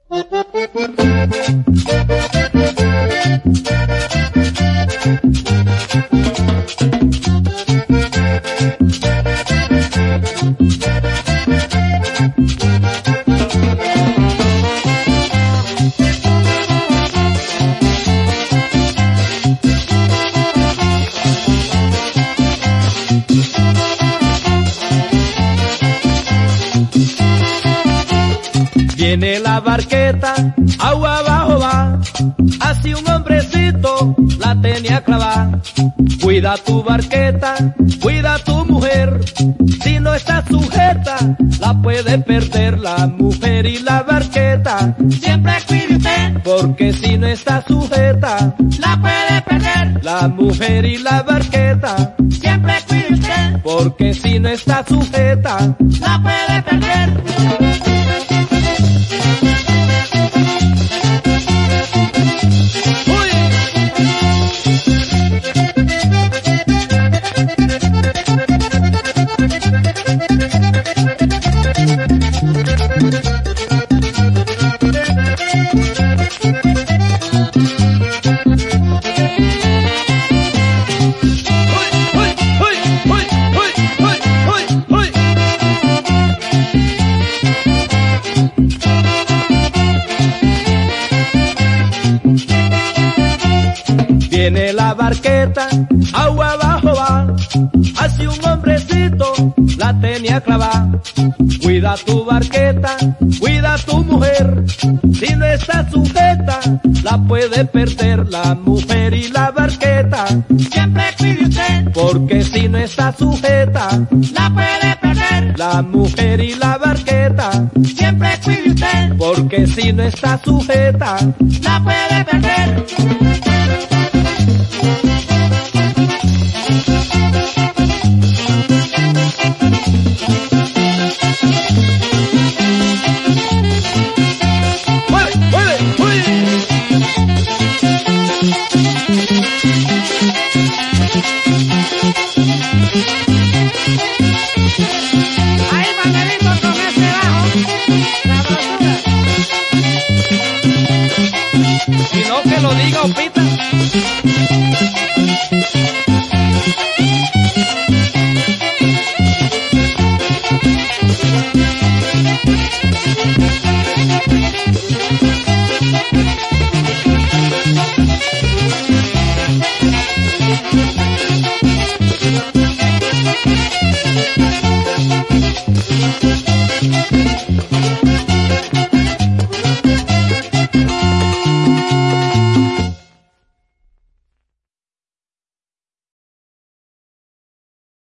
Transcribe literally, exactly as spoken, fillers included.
Viene la barqueta, agua abajo va, así un hombrecito la tenía clavada. Cuida tu barqueta, cuida tu mujer, si no está sujeta, la puede perder la mujer y la barqueta. Siempre cuide usted, porque si no está sujeta, la puede perder. La mujer y la barqueta. Siempre cuide usted, porque si no está sujeta, la puede perder. Viene la barqueta, agua abajo va, así un hombrecito la tenía clavada. Cuida tu barqueta, cuida tu mujer, si no está sujeta, la puede perder la mujer y la barqueta. Siempre cuide usted, porque si no está sujeta, la puede perder. La mujer y la barqueta. Siempre cuide usted, porque si no está sujeta, la puede perder. Ahí Manuelito con ese bajo, la brosura. Si no que lo diga Opita.